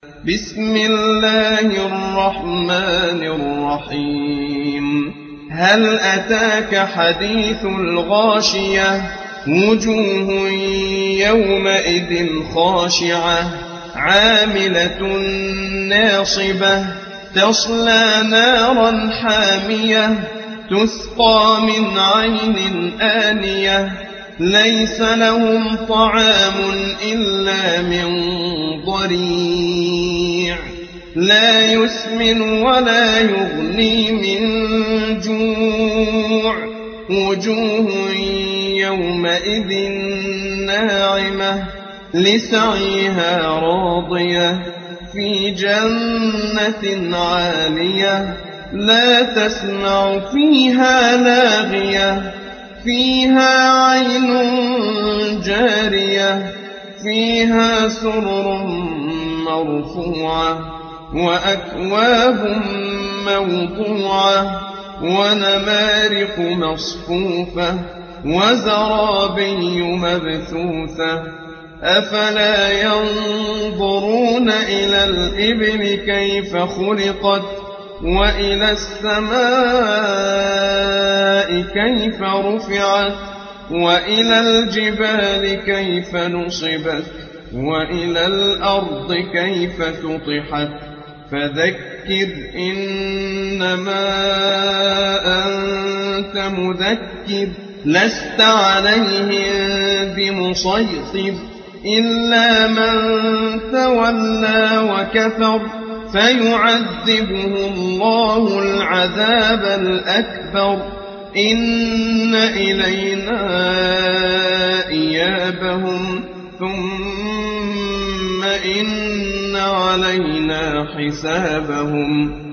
بسم الله الرحمن الرحيم هل أتاك حديث الغاشية وجوه يومئذ خاشعة عاملة ناصبة تصلى نارا حامية تسقى من عين آنية ليس لهم طعام إلا من ضريع لا يسمن ولا يغني من جوع وجوه يومئذ ناعمة لسعيها راضية في جنة عالية لا تسمع فيها لاغية فيها عين جارية فيها سرر مرفوعة وأكواب موضوعة ونمارق مصفوفة وزرابي مبثوثة أفلا ينظرون إلى الإبل كيف خلقت وإلى السماء كيف رفعت وإلى الجبال كيف نصبت وإلى الأرض كيف سطحت فذكر إنما أنت مذكر لست عليهم بمسيطر إلا من تولى وكفر فيعذبه الله العذاب الأكبر إن إلينا إيابهم ثم إن علينا حسابهم